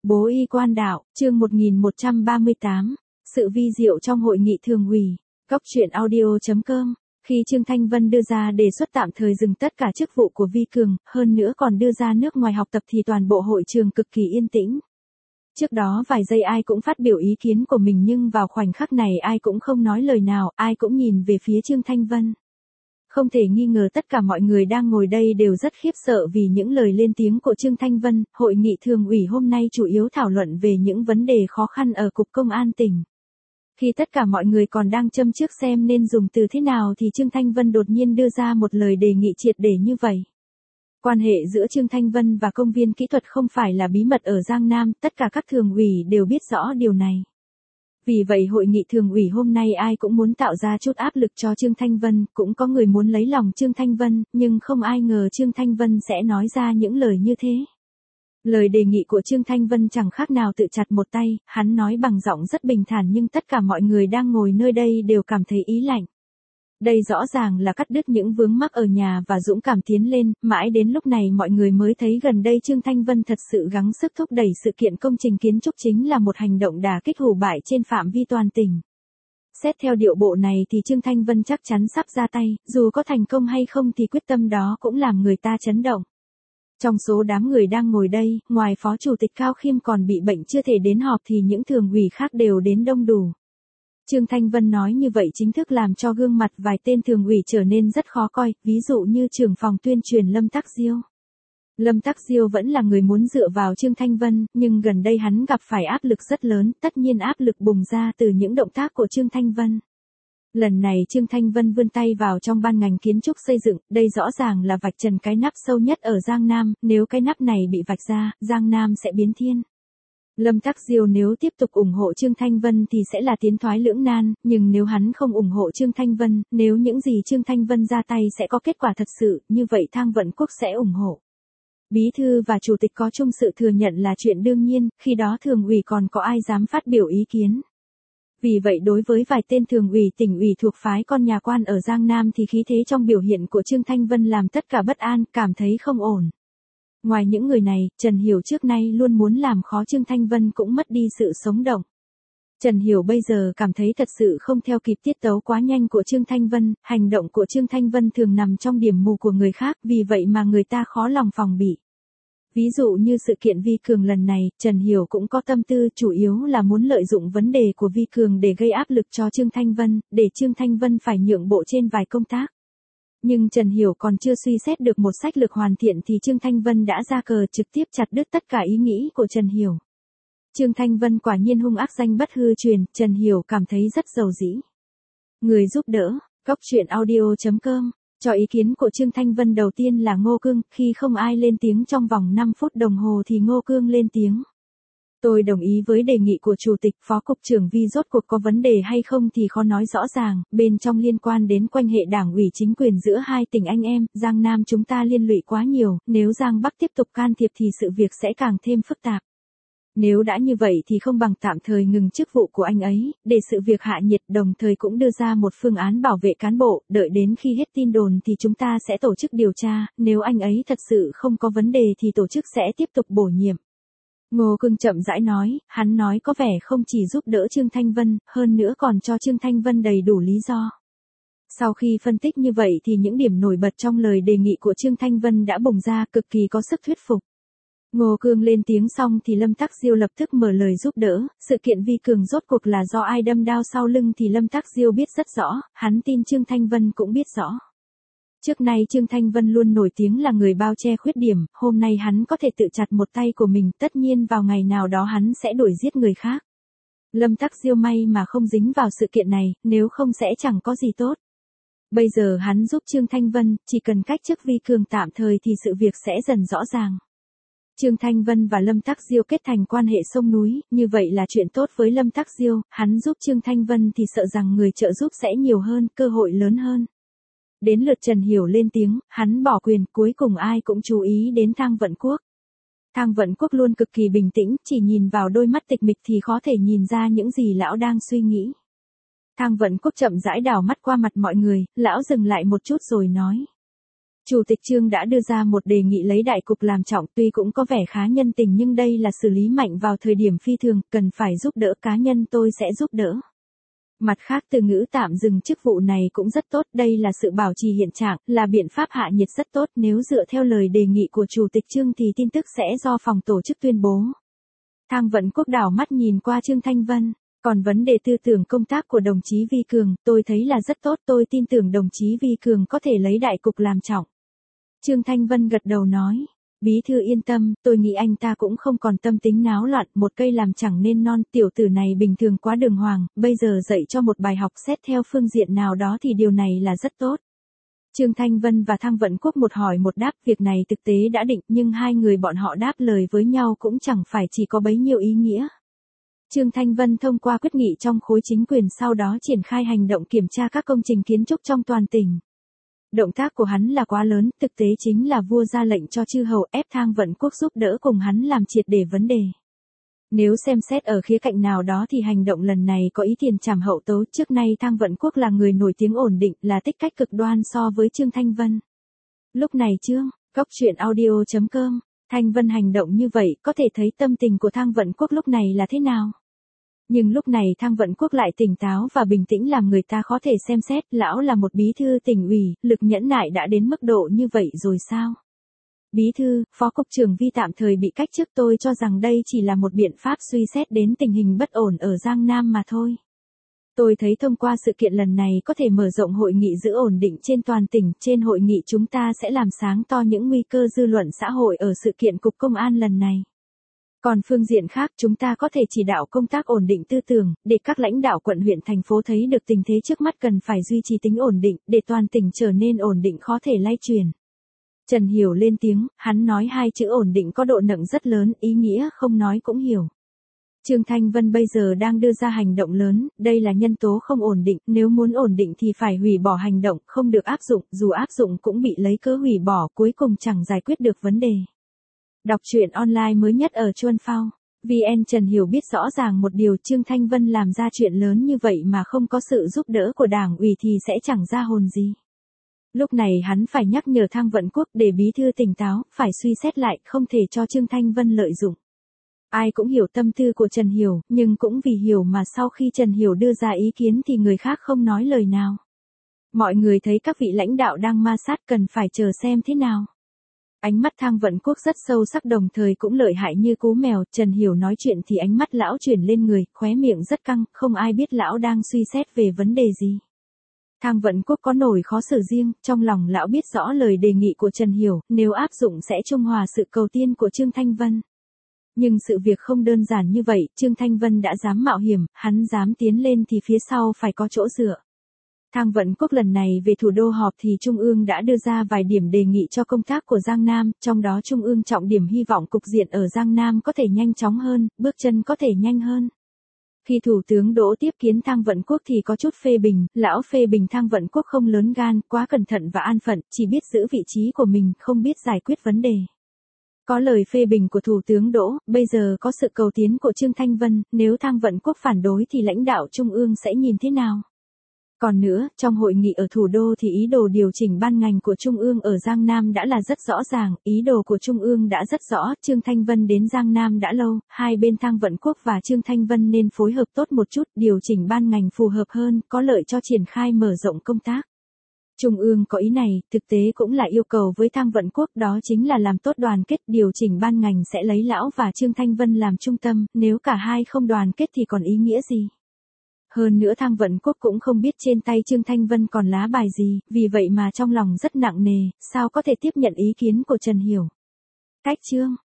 Bố y quan đạo, chương 1138, sự vi diệu trong hội nghị thường ủy. Góc truyện audio.com. Khi Trương Thanh Vân đưa ra đề xuất tạm thời dừng tất cả chức vụ của Vi Cường, hơn nữa còn đưa ra nước ngoài học tập thì toàn bộ hội trường cực kỳ yên tĩnh. Trước đó vài giây ai cũng phát biểu ý kiến của mình nhưng vào khoảnh khắc này ai cũng không nói lời nào, ai cũng nhìn về phía Trương Thanh Vân. Không thể nghi ngờ tất cả mọi người đang ngồi đây đều rất khiếp sợ vì những lời lên tiếng của Trương Thanh Vân. Hội nghị thường ủy hôm nay chủ yếu thảo luận về những vấn đề khó khăn ở Cục Công an tỉnh. Khi tất cả mọi người còn đang châm chước xem nên dùng từ thế nào thì Trương Thanh Vân đột nhiên đưa ra một lời đề nghị triệt để như vậy. Quan hệ giữa Trương Thanh Vân và công viên kỹ thuật không phải là bí mật ở Giang Nam, tất cả các thường ủy đều biết rõ điều này. Vì vậy hội nghị thường ủy hôm nay ai cũng muốn tạo ra chút áp lực cho Trương Thanh Vân, cũng có người muốn lấy lòng Trương Thanh Vân, nhưng không ai ngờ Trương Thanh Vân sẽ nói ra những lời như thế. Lời đề nghị của Trương Thanh Vân chẳng khác nào tự chặt một tay, hắn nói bằng giọng rất bình thản nhưng tất cả mọi người đang ngồi nơi đây đều cảm thấy ý lạnh. Đây rõ ràng là cắt đứt những vướng mắc ở nhà và dũng cảm tiến lên, mãi đến lúc này mọi người mới thấy gần đây Trương Thanh Vân thật sự gắng sức thúc đẩy sự kiện công trình kiến trúc chính là một hành động đả kích hủ bại trên phạm vi toàn tỉnh. Xét theo điệu bộ này thì Trương Thanh Vân chắc chắn sắp ra tay, dù có thành công hay không thì quyết tâm đó cũng làm người ta chấn động. Trong số đám người đang ngồi đây, ngoài Phó Chủ tịch Cao Khiêm còn bị bệnh chưa thể đến họp thì những thường ủy khác đều đến đông đủ. Trương Thanh Vân nói như vậy chính thức làm cho gương mặt vài tên thường ủy trở nên rất khó coi, ví dụ như trưởng phòng tuyên truyền Lâm Tắc Diêu. Lâm Tắc Diêu vẫn là người muốn dựa vào Trương Thanh Vân, nhưng gần đây hắn gặp phải áp lực rất lớn, tất nhiên áp lực bùng ra từ những động tác của Trương Thanh Vân. Lần này Trương Thanh Vân vươn tay vào trong ban ngành kiến trúc xây dựng, đây rõ ràng là vạch trần cái nắp sâu nhất ở Giang Nam, nếu cái nắp này bị vạch ra, Giang Nam sẽ biến thiên. Lâm Tắc Diêu nếu tiếp tục ủng hộ Trương Thanh Vân thì sẽ là tiến thoái lưỡng nan, nhưng nếu hắn không ủng hộ Trương Thanh Vân, nếu những gì Trương Thanh Vân ra tay sẽ có kết quả thật sự, như vậy Thang Vận Quốc sẽ ủng hộ. Bí thư và chủ tịch có chung sự thừa nhận là chuyện đương nhiên, khi đó thường ủy còn có ai dám phát biểu ý kiến. Vì vậy đối với vài tên thường ủy tỉnh ủy thuộc phái con nhà quan ở Giang Nam thì khí thế trong biểu hiện của Trương Thanh Vân làm tất cả bất an, cảm thấy không ổn. Ngoài những người này, Trần Hiểu trước nay luôn muốn làm khó Trương Thanh Vân cũng mất đi sự sống động. Trần Hiểu bây giờ cảm thấy thật sự không theo kịp tiết tấu quá nhanh của Trương Thanh Vân, hành động của Trương Thanh Vân thường nằm trong điểm mù của người khác, vì vậy mà người ta khó lòng phòng bị. Ví dụ như sự kiện Vi Cường lần này, Trần Hiểu cũng có tâm tư chủ yếu là muốn lợi dụng vấn đề của Vi Cường để gây áp lực cho Trương Thanh Vân, để Trương Thanh Vân phải nhượng bộ trên vài công tác. Nhưng Trần Hiểu còn chưa suy xét được một sách lược hoàn thiện thì Trương Thanh Vân đã ra cờ trực tiếp chặt đứt tất cả ý nghĩ của Trần Hiểu. Trương Thanh Vân quả nhiên hung ác danh bất hư truyền, Trần Hiểu cảm thấy rất giàu dĩ. Người giúp đỡ, góc truyện audio.com. Cho ý kiến của Trương Thanh Vân đầu tiên là Ngô Cương, khi không ai lên tiếng trong vòng 5 phút đồng hồ thì Ngô Cương lên tiếng. Tôi đồng ý với đề nghị của Chủ tịch, Phó Cục trưởng Vi rốt cuộc có vấn đề hay không thì khó nói rõ ràng, bên trong liên quan đến quan hệ đảng ủy chính quyền giữa hai tỉnh anh em, Giang Nam chúng ta liên lụy quá nhiều, nếu Giang Bắc tiếp tục can thiệp thì sự việc sẽ càng thêm phức tạp. Nếu đã như vậy thì không bằng tạm thời ngừng chức vụ của anh ấy, để sự việc hạ nhiệt, đồng thời cũng đưa ra một phương án bảo vệ cán bộ, đợi đến khi hết tin đồn thì chúng ta sẽ tổ chức điều tra, nếu anh ấy thật sự không có vấn đề thì tổ chức sẽ tiếp tục bổ nhiệm. Ngô Cương chậm rãi nói, hắn nói có vẻ không chỉ giúp đỡ Trương Thanh Vân, hơn nữa còn cho Trương Thanh Vân đầy đủ lý do. Sau khi phân tích như vậy thì những điểm nổi bật trong lời đề nghị của Trương Thanh Vân đã bùng ra, cực kỳ có sức thuyết phục. Ngô Cương lên tiếng xong thì Lâm Tắc Diêu lập tức mở lời giúp đỡ, sự kiện Vi Cường rốt cuộc là do ai đâm đao sau lưng thì Lâm Tắc Diêu biết rất rõ, hắn tin Trương Thanh Vân cũng biết rõ. Trước nay Trương Thanh Vân luôn nổi tiếng là người bao che khuyết điểm, hôm nay hắn có thể tự chặt một tay của mình, tất nhiên vào ngày nào đó hắn sẽ đuổi giết người khác. Lâm Tắc Diêu may mà không dính vào sự kiện này, nếu không sẽ chẳng có gì tốt. Bây giờ hắn giúp Trương Thanh Vân, chỉ cần cách chức Vi Cường tạm thời thì sự việc sẽ dần rõ ràng. Trương Thanh Vân và Lâm Tắc Diêu kết thành quan hệ sông núi, như vậy là chuyện tốt với Lâm Tắc Diêu, hắn giúp Trương Thanh Vân thì sợ rằng người trợ giúp sẽ nhiều hơn, cơ hội lớn hơn. Đến lượt Trần Hiểu lên tiếng, hắn bỏ quyền, cuối cùng ai cũng chú ý đến Thang Vận Quốc. Thang Vận Quốc luôn cực kỳ bình tĩnh, chỉ nhìn vào đôi mắt tịch mịch thì khó thể nhìn ra những gì lão đang suy nghĩ. Thang Vận Quốc chậm rãi đảo mắt qua mặt mọi người, lão dừng lại một chút rồi nói. Chủ tịch Trương đã đưa ra một đề nghị lấy đại cục làm trọng, tuy cũng có vẻ khá nhân tình nhưng đây là xử lý mạnh vào thời điểm phi thường, cần phải giúp đỡ cá nhân tôi sẽ giúp đỡ. Mặt khác từ ngữ tạm dừng chức vụ này cũng rất tốt, đây là sự bảo trì hiện trạng, là biện pháp hạ nhiệt rất tốt, nếu dựa theo lời đề nghị của Chủ tịch Trương thì tin tức sẽ do phòng tổ chức tuyên bố. Thang Vận Quốc đảo mắt nhìn qua Trương Thanh Vân, còn vấn đề tư tưởng công tác của đồng chí Vi Cường, tôi thấy là rất tốt, tôi tin tưởng đồng chí Vi Cường có thể lấy đại cục làm trọng. Trương Thanh Vân gật đầu nói, bí thư yên tâm, tôi nghĩ anh ta cũng không còn tâm tính náo loạn, một cây làm chẳng nên non, tiểu tử này bình thường quá đường hoàng, bây giờ dạy cho một bài học xét theo phương diện nào đó thì điều này là rất tốt. Trương Thanh Vân và Thang Vận Quốc một hỏi một đáp, việc này thực tế đã định nhưng hai người bọn họ đáp lời với nhau cũng chẳng phải chỉ có bấy nhiêu ý nghĩa. Trương Thanh Vân thông qua quyết nghị trong khối chính quyền sau đó triển khai hành động kiểm tra các công trình kiến trúc trong toàn tỉnh. Động tác của hắn là quá lớn, thực tế chính là vua ra lệnh cho chư hầu ép Thang Vận Quốc giúp đỡ cùng hắn làm triệt để vấn đề. Nếu xem xét ở khía cạnh nào đó thì hành động lần này có ý tiền trảm hậu tấu, trước nay Thang Vận Quốc là người nổi tiếng ổn định, là tích cách cực đoan so với Trương Thanh Vân. Lúc này Góc truyện audio.com, Thanh Vân hành động như vậy có thể thấy tâm tình của Thang Vận Quốc lúc này là thế nào. Nhưng lúc này Thang Vận Quốc lại tỉnh táo và bình tĩnh làm người ta khó thể xem xét, lão là một bí thư tỉnh ủy, lực nhẫn nại đã đến mức độ như vậy rồi sao? Bí thư, phó cục trưởng Vi tạm thời bị cách chức, tôi cho rằng đây chỉ là một biện pháp suy xét đến tình hình bất ổn ở Giang Nam mà thôi. Tôi thấy thông qua sự kiện lần này có thể mở rộng hội nghị giữ ổn định trên toàn tỉnh, trên hội nghị chúng ta sẽ làm sáng to những nguy cơ dư luận xã hội ở sự kiện Cục Công an lần này. Còn phương diện khác chúng ta có thể chỉ đạo công tác ổn định tư tưởng, để các lãnh đạo quận huyện thành phố thấy được tình thế trước mắt cần phải duy trì tính ổn định, để toàn tỉnh trở nên ổn định khó thể lay chuyển. Trần Hiểu lên tiếng, hắn nói hai chữ ổn định có độ nặng rất lớn, ý nghĩa không nói cũng hiểu. Trương Thanh Vân bây giờ đang đưa ra hành động lớn, đây là nhân tố không ổn định, nếu muốn ổn định thì phải hủy bỏ hành động, không được áp dụng, dù áp dụng cũng bị lấy cớ hủy bỏ, cuối cùng chẳng giải quyết được vấn đề. Đọc truyện online mới nhất ở Chuan Phao. VN Trần Hiểu biết rõ ràng một điều, Trương Thanh Vân làm ra chuyện lớn như vậy mà không có sự giúp đỡ của Đảng ủy thì sẽ chẳng ra hồn gì. Lúc này hắn phải nhắc nhở Thang Vận Quốc để bí thư tỉnh táo, phải suy xét lại, không thể cho Trương Thanh Vân lợi dụng. Ai cũng hiểu tâm tư của Trần Hiểu, nhưng cũng vì hiểu mà sau khi Trần Hiểu đưa ra ý kiến thì người khác không nói lời nào. Mọi người thấy các vị lãnh đạo đang ma sát, cần phải chờ xem thế nào. Ánh mắt Thang Vận Quốc rất sâu sắc đồng thời cũng lợi hại như cú mèo, Trần Hiểu nói chuyện thì ánh mắt lão chuyển lên người, khóe miệng rất căng, không ai biết lão đang suy xét về vấn đề gì. Thang Vận Quốc có nỗi khó xử riêng, trong lòng lão biết rõ lời đề nghị của Trần Hiểu, nếu áp dụng sẽ trung hòa sự cầu tiên của Trương Thanh Vân. Nhưng sự việc không đơn giản như vậy, Trương Thanh Vân đã dám mạo hiểm, hắn dám tiến lên thì phía sau phải có chỗ dựa. Thang Vận Quốc lần này về thủ đô họp thì Trung ương đã đưa ra vài điểm đề nghị cho công tác của Giang Nam, trong đó Trung ương trọng điểm hy vọng cục diện ở Giang Nam có thể nhanh chóng hơn, bước chân có thể nhanh hơn. Khi Thủ tướng Đỗ tiếp kiến Thang Vận Quốc thì có chút phê bình, lão phê bình Thang Vận Quốc không lớn gan, quá cẩn thận và an phận, chỉ biết giữ vị trí của mình, không biết giải quyết vấn đề. Có lời phê bình của Thủ tướng Đỗ, bây giờ có sự cầu tiến của Trương Thanh Vân, nếu Thang Vận Quốc phản đối thì lãnh đạo Trung ương sẽ nhìn thế nào? Còn nữa, trong hội nghị ở thủ đô thì ý đồ điều chỉnh ban ngành của Trung ương ở Giang Nam đã là rất rõ ràng, ý đồ của Trung ương đã rất rõ, Trương Thanh Vân đến Giang Nam đã lâu, hai bên Thang Vận Quốc và Trương Thanh Vân nên phối hợp tốt một chút, điều chỉnh ban ngành phù hợp hơn, có lợi cho triển khai mở rộng công tác. Trung ương có ý này, thực tế cũng là yêu cầu với Thang Vận Quốc, đó chính là làm tốt đoàn kết, điều chỉnh ban ngành sẽ lấy lão và Trương Thanh Vân làm trung tâm, nếu cả hai không đoàn kết thì còn ý nghĩa gì. Hơn nữa Thang Vận Quốc cũng không biết trên tay Trương Thanh Vân còn lá bài gì, vì vậy mà trong lòng rất nặng nề, sao có thể tiếp nhận ý kiến của Trần Hiểu. Cách Trương